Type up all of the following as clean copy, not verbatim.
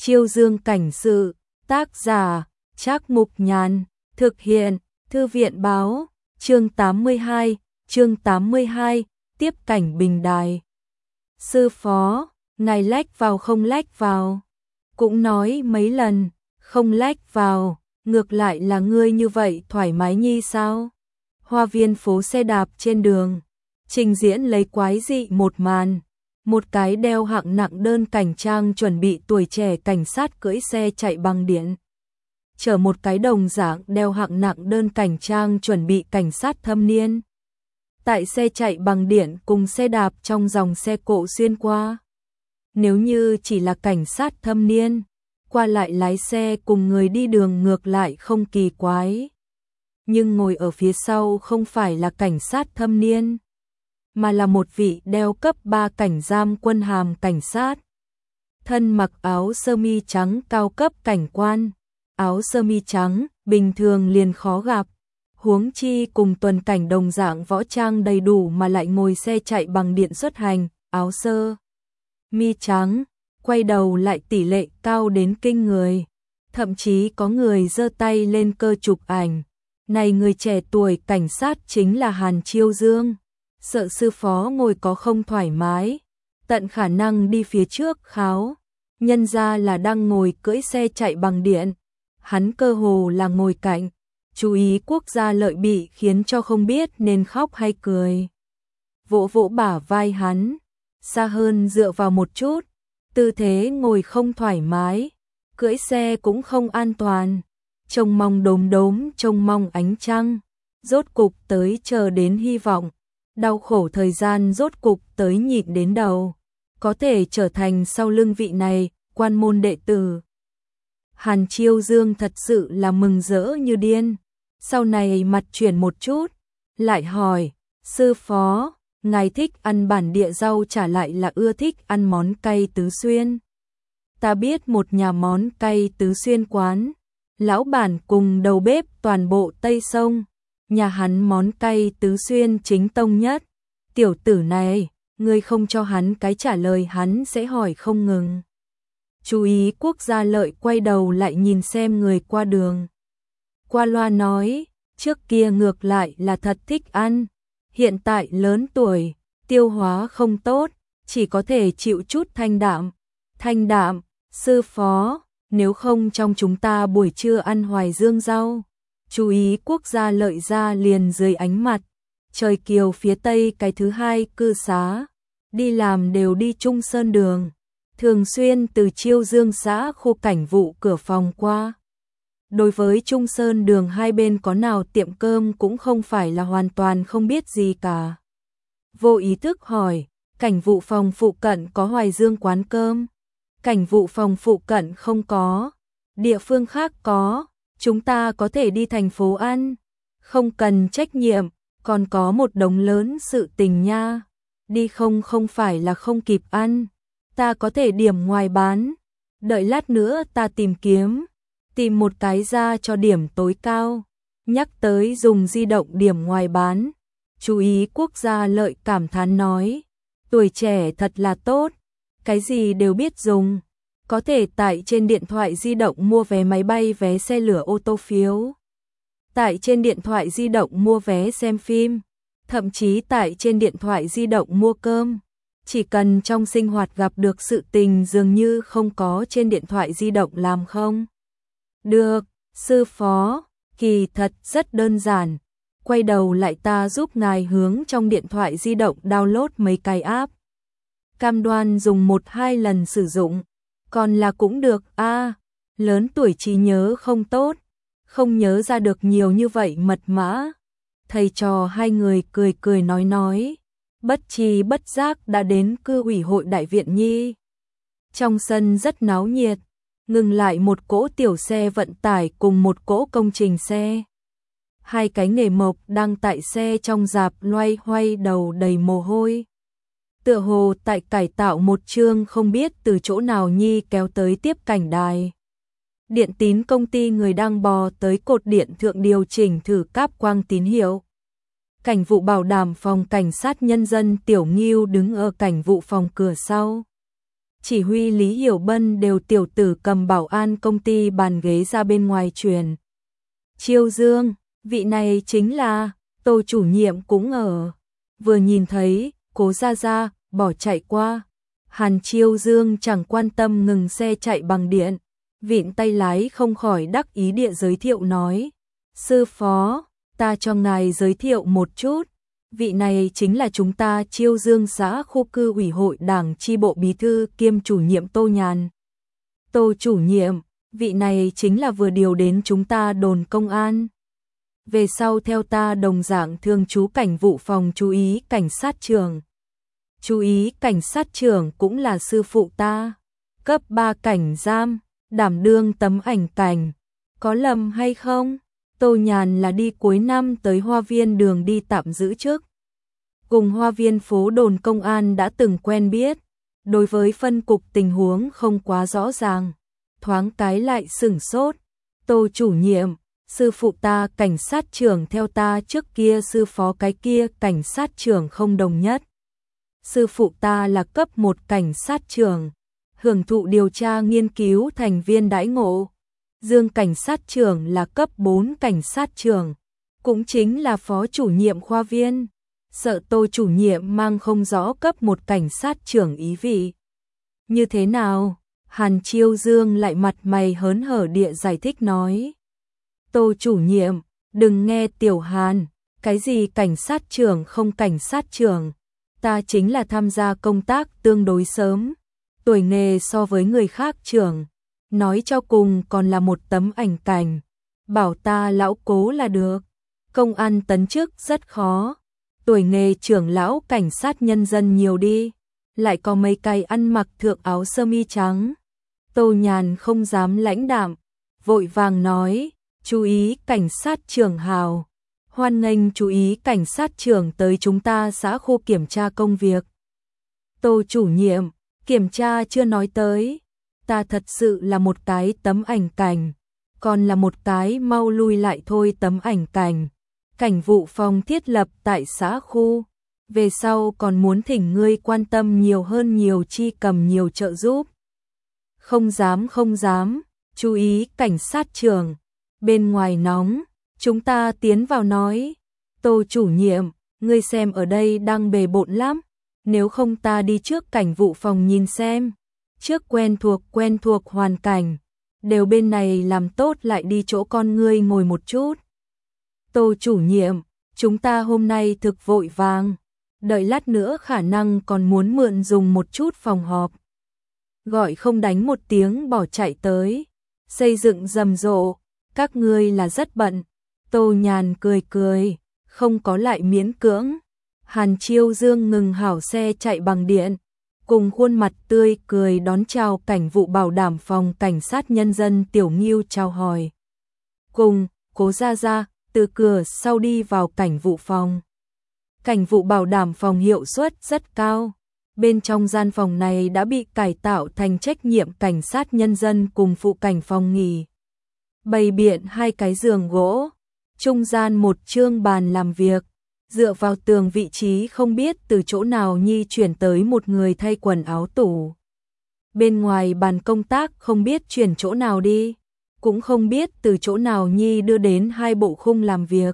Chiêu Dương cảnh sự, tác giả, Trác Mục Nhàn, thực hiện, Thư viện báo, chương 82, tiếp cảnh bình đài. Sư phó, ngài lách vào không lách vào, cũng nói mấy lần, không lách vào, ngược lại là ngươi như vậy thoải mái nhi sao? Hoa viên phố xe đạp trên đường, trình diễn lấy quái dị một màn. Một cái đeo hạng nặng đơn cảnh trang chuẩn bị tuổi trẻ cảnh sát cưỡi xe chạy bằng điện. Chở một cái đồng dạng đeo hạng nặng đơn cảnh trang chuẩn bị cảnh sát thâm niên. Tại xe chạy bằng điện cùng xe đạp trong dòng xe cộ xuyên qua. Nếu như chỉ là cảnh sát thâm niên, qua lại lái xe cùng người đi đường ngược lại không kỳ quái. Nhưng ngồi ở phía sau không phải là cảnh sát thâm niên, mà là một vị đeo cấp 3 cảnh giam quân hàm cảnh sát. Thân mặc áo sơ mi trắng cao cấp cảnh quan, áo sơ mi trắng bình thường liền khó gặp, huống chi cùng tuần cảnh đồng dạng võ trang đầy đủ mà lại ngồi xe chạy bằng điện xuất hành, áo sơ mi trắng, quay đầu lại tỷ lệ cao đến kinh người, thậm chí có người giơ tay lên cơ chụp ảnh. Này người trẻ tuổi cảnh sát chính là Hàn Chiêu Dương. Sợ sư phó ngồi có không thoải mái, tận khả năng đi phía trước kháo, nhân ra là đang ngồi cưỡi xe chạy bằng điện, hắn cơ hồ là ngồi cạnh, chú ý quốc gia lợi bị khiến cho không biết nên khóc hay cười. Vỗ vỗ bả vai hắn, xa hơn dựa vào một chút, tư thế ngồi không thoải mái, cưỡi xe cũng không an toàn, trông mong đốm đốm trông mong ánh trăng, rốt cục tới chờ đến hy vọng. Đau khổ thời gian rốt cục tới nhịn đến đầu, có thể trở thành sau lưng vị này, quan môn đệ tử. Hàn Chiêu Dương thật sự là mừng rỡ như điên, sau này mặt chuyển một chút, lại hỏi, sư phó, ngài thích ăn bản địa rau trả lại là ưa thích ăn món cay Tứ Xuyên. Ta biết một nhà món cay Tứ Xuyên quán, lão bản cùng đầu bếp toàn bộ Tây Sông. Nhà hắn món cay Tứ Xuyên chính tông nhất. Tiểu tử này, ngươi không cho hắn cái trả lời hắn sẽ hỏi không ngừng. Chú ý quốc gia lợi quay đầu lại nhìn xem người qua đường. Qua loa nói, trước kia ngược lại là thật thích ăn. Hiện tại lớn tuổi, tiêu hóa không tốt, chỉ có thể chịu chút thanh đạm. Thanh đạm, sư phó, nếu không trong chúng ta buổi trưa ăn hoài dương rau. Chú ý quốc gia lợi ra liền dưới ánh mặt, trời kiều phía tây cái thứ hai cư xá, đi làm đều đi Trung Sơn đường, thường xuyên từ Chiêu Dương xã khu cảnh vụ cửa phòng qua. Đối với Trung Sơn đường hai bên có nào tiệm cơm cũng không phải là hoàn toàn không biết gì cả. Vô ý thức hỏi, cảnh vụ phòng phụ cận có Hoài Dương quán cơm? Cảnh vụ phòng phụ cận không có, địa phương khác có. Chúng ta có thể đi thành phố ăn, không cần trách nhiệm, còn có một đống lớn sự tình nha. Đi không phải là không kịp ăn, ta có thể điểm ngoài bán, đợi lát nữa ta tìm một cái ra cho điểm tối cao. Nhắc tới dùng di động điểm ngoài bán, chú ý quốc gia lợi cảm thán nói, tuổi trẻ thật là tốt, cái gì đều biết dùng. Có thể tại trên điện thoại di động mua vé máy bay, vé xe lửa, ô tô phiếu. Tại trên điện thoại di động mua vé xem phim. Thậm chí tại trên điện thoại di động mua cơm. Chỉ cần trong sinh hoạt gặp được sự tình dường như không có trên điện thoại di động làm không? Được, sư phó, kỳ thật rất đơn giản. Quay đầu lại ta giúp ngài hướng trong điện thoại di động download mấy cái app. Cam đoan dùng 1-2 lần sử dụng. Còn là cũng được lớn tuổi trí nhớ không tốt, không nhớ ra được nhiều như vậy mật mã. Thầy trò hai người cười nói, bất tri bất giác đã đến cư ủy hội đại viện nhi. Trong sân rất náo nhiệt, ngừng lại một cỗ tiểu xe vận tải cùng một cỗ công trình xe. Hai cái nghề mộc đang tại xe trong rạp loay hoay đầu đầy mồ hôi. Tựa hồ tại cải tạo một chương không biết từ chỗ nào nhi kéo tới tiếp cảnh đài. Điện tín công ty người đang bò tới cột điện thượng điều chỉnh thử cáp quang tín hiệu. Cảnh vụ bảo đảm phòng cảnh sát nhân dân Tiểu Ngưu đứng ở cảnh vụ phòng cửa sau. chỉ huy Lý Hiểu Bân đều tiểu tử cầm bảo an công ty bàn ghế ra bên ngoài truyền. Chiêu Dương, vị này chính là, Tô chủ nhiệm cũng ở. Vừa nhìn thấy, Cố Gia Gia, bỏ chạy qua. Hàn Chiêu Dương chẳng quan tâm ngừng xe chạy bằng điện. Vịn tay lái không khỏi đắc ý địa giới thiệu nói. Sư phó, ta cho ngài giới thiệu một chút. Vị này chính là chúng ta Chiêu Dương xã khu cư ủy hội đảng chi bộ bí thư kiêm chủ nhiệm Tô Nhàn. Tô chủ nhiệm, vị này chính là vừa điều đến chúng ta đồn công an. Về sau theo ta đồng dạng thường trú cảnh vụ phòng chú ý cảnh sát trưởng. Chú ý cảnh sát trưởng cũng là sư phụ ta. Cấp 3 cảnh giam, đảm đương tấm ảnh cảnh. Có lầm hay không? Tô Nhàn là đi cuối năm tới Hoa Viên đường đi tạm giữ chức. Cùng Hoa Viên phố đồn công an đã từng quen biết. Đối với phân cục tình huống không quá rõ ràng. Thoáng cái lại sửng sốt. Tô chủ nhiệm, sư phụ ta cảnh sát trưởng theo ta trước kia sư phó cái kia cảnh sát trưởng không đồng nhất. Sư phụ ta là cấp 1 cảnh sát trưởng, hưởng thụ điều tra nghiên cứu thành viên đãi ngộ. Dương cảnh sát trưởng là cấp 4 cảnh sát trưởng, cũng chính là phó chủ nhiệm khoa viên. Sợ Tô chủ nhiệm mang không rõ cấp 1 cảnh sát trưởng ý vị. Như thế nào? Hàn Chiêu Dương lại mặt mày hớn hở địa giải thích nói. Tô chủ nhiệm, đừng nghe Tiểu Hàn, cái gì cảnh sát trưởng không cảnh sát trưởng. Ta chính là tham gia công tác tương đối sớm, tuổi nghề so với người khác trưởng, nói cho cùng còn là một tấm ảnh cảnh, bảo ta lão Cố là được. Công an tấn chức rất khó, tuổi nghề trưởng lão cảnh sát nhân dân nhiều đi, lại có mấy cái ăn mặc thượng áo sơ mi trắng. Tô Nhàn không dám lãnh đạm, vội vàng nói, chú ý cảnh sát trưởng hào. Hoan nghênh chú ý cảnh sát trưởng tới chúng ta xã khu kiểm tra công việc. Tô chủ nhiệm, kiểm tra chưa nói tới. Ta thật sự là một cái tấm ảnh cảnh, còn là một cái mau lui lại thôi tấm ảnh cảnh. Cảnh vụ phòng thiết lập tại xã khu. Về sau còn muốn thỉnh ngươi quan tâm nhiều hơn nhiều chi cầm nhiều trợ giúp. Không dám, chú ý cảnh sát trưởng. Bên ngoài nóng. Chúng ta tiến vào nói, Tô chủ nhiệm, ngươi xem ở đây đang bề bộn lắm, nếu không ta đi trước cảnh vụ phòng nhìn xem, trước quen thuộc hoàn cảnh, đều bên này làm tốt lại đi chỗ con ngươi ngồi một chút. Tô chủ nhiệm, chúng ta hôm nay thực vội vàng, đợi lát nữa khả năng còn muốn mượn dùng một chút phòng họp. Gọi không đánh một tiếng bỏ chạy tới, xây dựng rầm rộ, các ngươi là rất bận. Tô Nhàn cười, không có lại miễn cưỡng. Hàn Chiêu Dương ngừng hảo xe chạy bằng điện, cùng khuôn mặt tươi cười đón chào cảnh vụ bảo đảm phòng cảnh sát nhân dân Tiểu Nghiêu chào hỏi. Cùng, Cố Gia Gia, từ cửa sau đi vào cảnh vụ phòng. Cảnh vụ bảo đảm phòng hiệu suất rất cao. Bên trong gian phòng này đã bị cải tạo thành trách nhiệm cảnh sát nhân dân cùng phụ cảnh phòng nghỉ. Bày biện 2 cái giường gỗ. Trung gian một chương bàn làm việc, dựa vào tường vị trí không biết từ chỗ nào nhi chuyển tới một người thay quần áo tủ. Bên ngoài bàn công tác không biết chuyển chỗ nào đi, cũng không biết từ chỗ nào nhi đưa đến 2 bộ khung làm việc.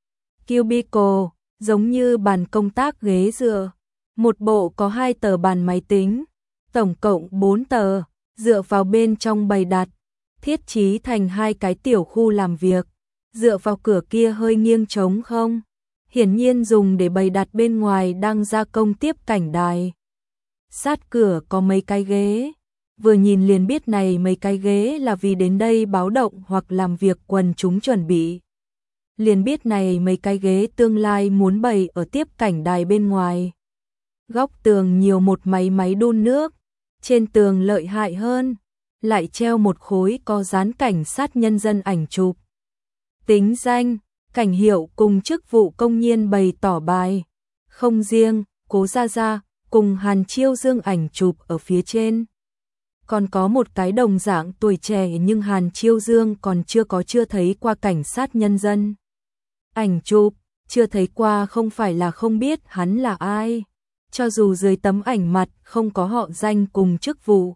Cubicle, giống như bàn công tác ghế dựa, một bộ có 2 tờ bàn máy tính, tổng cộng 4 tờ, dựa vào bên trong bày đặt, thiết trí thành 2 cái tiểu khu làm việc. Dựa vào cửa kia hơi nghiêng trống không, hiển nhiên dùng để bày đặt bên ngoài đang gia công tiếp cảnh đài. Sát cửa có mấy cái ghế, vừa nhìn liền biết này mấy cái ghế là vì đến đây báo động hoặc làm việc quần chúng chuẩn bị. Liền biết này mấy cái ghế tương lai muốn bày ở tiếp cảnh đài bên ngoài. Góc tường nhiều một máy đun nước, trên tường lợi hại hơn, lại treo một khối có dán cảnh sát nhân dân ảnh chụp. Tính danh, cảnh hiệu cùng chức vụ công nhiên bày tỏ bài. Không riêng, Cố Gia Gia cùng Hàn Chiêu Dương ảnh chụp ở phía trên. Còn có một cái đồng dạng tuổi trẻ nhưng Hàn Chiêu Dương còn chưa thấy qua cảnh sát nhân dân. Ảnh chụp, chưa thấy qua không phải là không biết hắn là ai. cho dù dưới tấm ảnh mặt không có họ danh cùng chức vụ.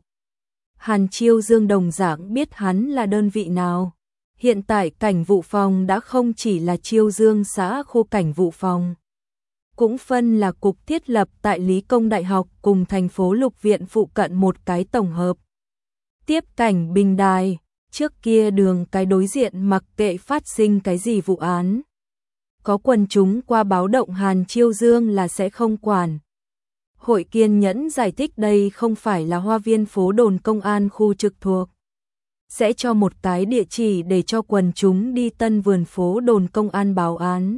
Hàn Chiêu Dương đồng dạng biết hắn là đơn vị nào. Hiện tại cảnh vụ phòng đã không chỉ là Chiêu Dương xã khu cảnh vụ phòng, cũng phân là cục thiết lập tại Lý Công Đại học cùng thành phố Lục Viện phụ cận một cái tổng hợp. Tiếp cảnh Bình Đài, trước kia đường cái đối diện mặc kệ phát sinh cái gì vụ án, có quần chúng qua báo động Hàn Chiêu Dương là sẽ không quản. Hội kiên nhẫn giải thích đây không phải là Hoa Viên phố đồn công an khu trực thuộc. Sẽ cho một cái địa chỉ để cho quần chúng đi Tân Vườn phố đồn công an báo án.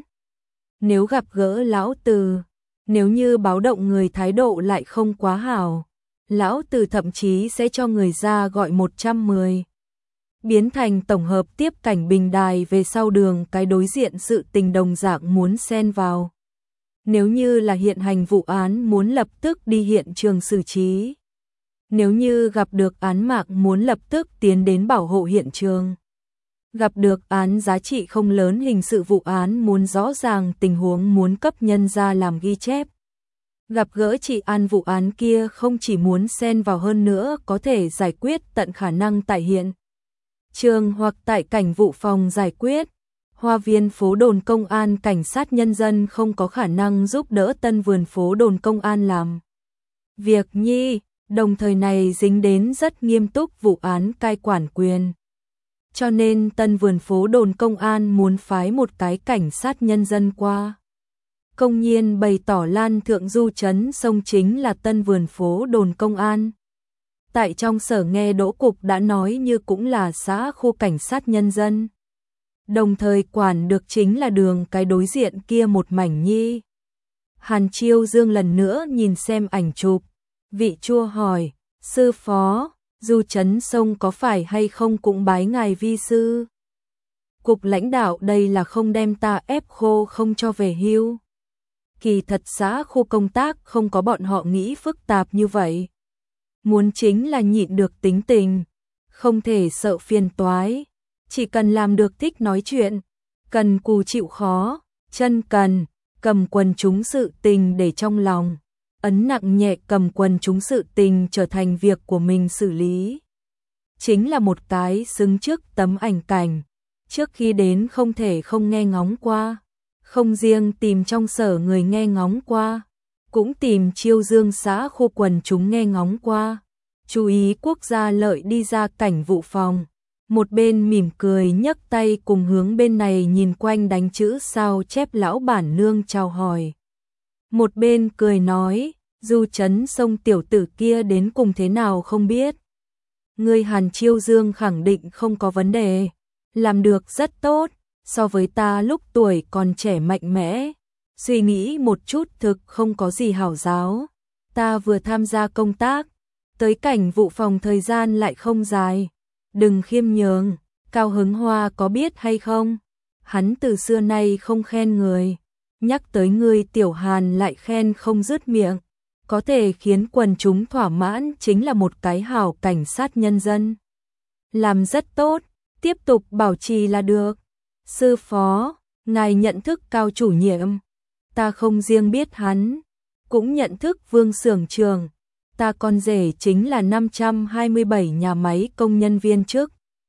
Nếu gặp gỡ lão Từ, nếu như báo động người thái độ lại không quá hảo, lão Từ thậm chí sẽ cho người ra gọi 110. Biến thành tổng hợp tiếp cảnh Bình Đài về sau đường cái đối diện sự tình đồng dạng muốn xen vào. Nếu như là hiện hành vụ án muốn lập tức đi hiện trường xử trí. Nếu như gặp được án mạng muốn lập tức tiến đến bảo hộ hiện trường. Gặp được án giá trị không lớn hình sự vụ án muốn rõ ràng tình huống muốn cấp nhân ra làm ghi chép. Gặp gỡ chị An vụ án kia không chỉ muốn xen vào hơn nữa có thể giải quyết tận khả năng tại hiện trường hoặc tại cảnh vụ phòng giải quyết. Hoa Viên phố đồn công an cảnh sát nhân dân không có khả năng giúp đỡ Tân Vườn phố đồn công an làm việc nhi, đồng thời này dính đến rất nghiêm túc vụ án cai quản quyền. Cho nên Tân Vườn phố đồn công an muốn phái một cái cảnh sát nhân dân qua. Công nhiên bày tỏ Lan Thượng Du trấn sông chính là Tân Vườn phố đồn công an. Tại trong sở nghe Đỗ Cục đã nói như cũng là xã khu cảnh sát nhân dân. Đồng thời quản được chính là đường cái đối diện kia một mảnh nhi. Hàn Chiêu Dương lần nữa nhìn xem ảnh chụp. Vị Chua hỏi, sư phó, Du trấn sông có phải hay không cũng bái ngài vi sư? Cục lãnh đạo đây là không đem ta ép khô không cho về hưu. Kỳ thật xã khu công tác không có bọn họ nghĩ phức tạp như vậy. Muốn chính là nhịn được tính tình, không thể sợ phiền toái. Chỉ cần làm được thích nói chuyện, cần cù chịu khó, chân cần, cầm quần chúng sự tình để trong lòng, ấn nặng nhẹ cầm quần chúng sự tình trở thành việc của mình xử lý. Chính là một cái xứng trước tấm ảnh cảnh, trước khi đến không thể không nghe ngóng qua, không riêng tìm trong sở người nghe ngóng qua, cũng tìm Chiêu Dương xã khu quần chúng nghe ngóng qua. Chú ý Quốc gia Lợi đi ra cảnh vụ phòng. Một bên mỉm cười nhấc tay cùng hướng bên này nhìn quanh đánh chữ sao chép lão bản nương chào hỏi. Một bên cười nói, Du trấn sông tiểu tử kia đến cùng thế nào không biết. Người Hàn Chiêu Dương khẳng định không có vấn đề, làm được rất tốt, so với ta lúc tuổi còn trẻ mạnh mẽ. Suy nghĩ một chút thực không có gì hảo giáo. Ta vừa tham gia công tác, tới cảnh vụ phòng thời gian lại không dài. Đừng khiêm nhường, Cao Hứng Hoa có biết hay không? Hắn từ xưa nay không khen người, nhắc tới người Tiểu Hàn lại khen không dứt miệng, có thể khiến quần chúng thỏa mãn chính là một cái hảo cảnh sát nhân dân. Làm rất tốt, tiếp tục bảo trì là được. Sư phó, ngài nhận thức Cao chủ nhiệm, ta không riêng biết hắn, cũng nhận thức Vương xưởng trường. Ta con rể chính là 527 nhà máy công nhân viên chức.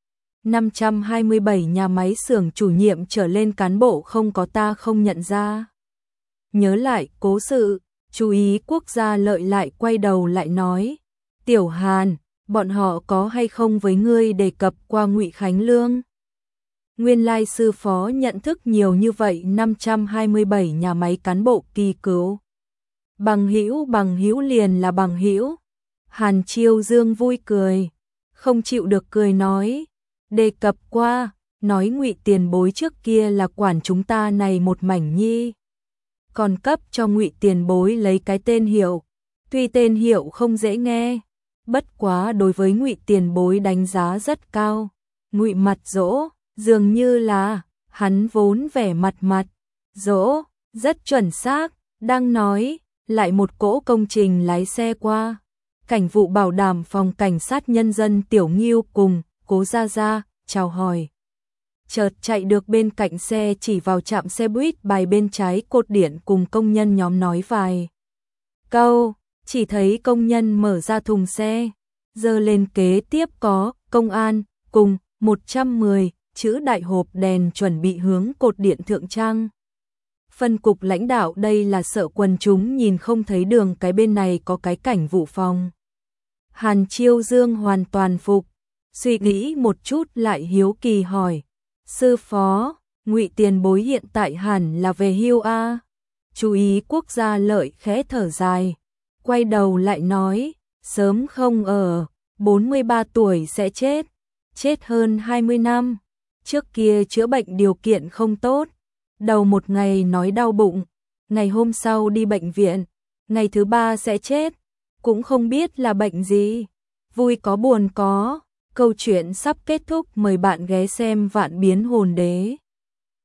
527 nhà máy xưởng chủ nhiệm trở lên cán bộ không có ta không nhận ra. Nhớ lại cố sự, chú ý Quốc gia Lợi lại quay đầu lại nói, Tiểu Hàn, bọn họ có hay không với ngươi đề cập qua Ngụy Khánh Lương? Nguyên lai sư phó nhận thức nhiều như vậy 527 nhà máy cán bộ kỳ cựu. Bằng hữu liền là bằng hữu. Hàn Chiêu Dương vui cười, không chịu được cười nói, đề cập qua, nói Ngụy tiền bối trước kia là quản chúng ta này một mảnh nhi. Còn cấp cho Ngụy tiền bối lấy cái tên hiệu, tuy tên hiệu không dễ nghe, bất quá đối với Ngụy tiền bối đánh giá rất cao. Ngụy mặt dỗ, dường như là, hắn vốn vẻ mặt dỗ, rất chuẩn xác, đang nói. Lại một cỗ công trình lái xe qua, cảnh vụ bảo đảm phòng cảnh sát nhân dân Tiểu Nghiêu cùng Cố Gia Gia chào hỏi. Chợt chạy được bên cạnh xe chỉ vào trạm xe buýt bài bên trái cột điện cùng công nhân nhóm nói vài câu, chỉ thấy công nhân mở ra thùng xe, giơ lên kế tiếp có công an cùng 110 chữ đại hộp đèn chuẩn bị hướng cột điện thượng trang. Phân cục lãnh đạo đây là sợ quần chúng nhìn không thấy đường cái bên này có cái cảnh vụ phòng. Hàn Chiêu Dương hoàn toàn phục, suy nghĩ một chút lại hiếu kỳ hỏi, sư phó, Ngụy tiền bối hiện tại hẳn là về hưu a? Chú ý quốc gia lợi khẽ thở dài, quay đầu lại nói, sớm không ở, 43 tuổi sẽ chết, chết hơn 20 năm, trước kia chữa bệnh điều kiện không tốt, đầu một ngày nói đau bụng, ngày hôm sau đi bệnh viện, ngày thứ ba sẽ chết, cũng không biết là bệnh gì, vui có buồn có, câu chuyện sắp kết thúc mời bạn ghé xem Vạn Biến Hồn Đế.